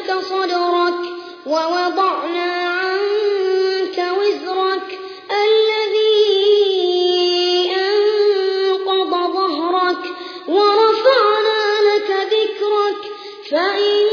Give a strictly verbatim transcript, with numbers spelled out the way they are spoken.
لك صدرك ووضعنا عنك وزرك الذي أنقض ظهرك ورفعنا لك ذكرك فإن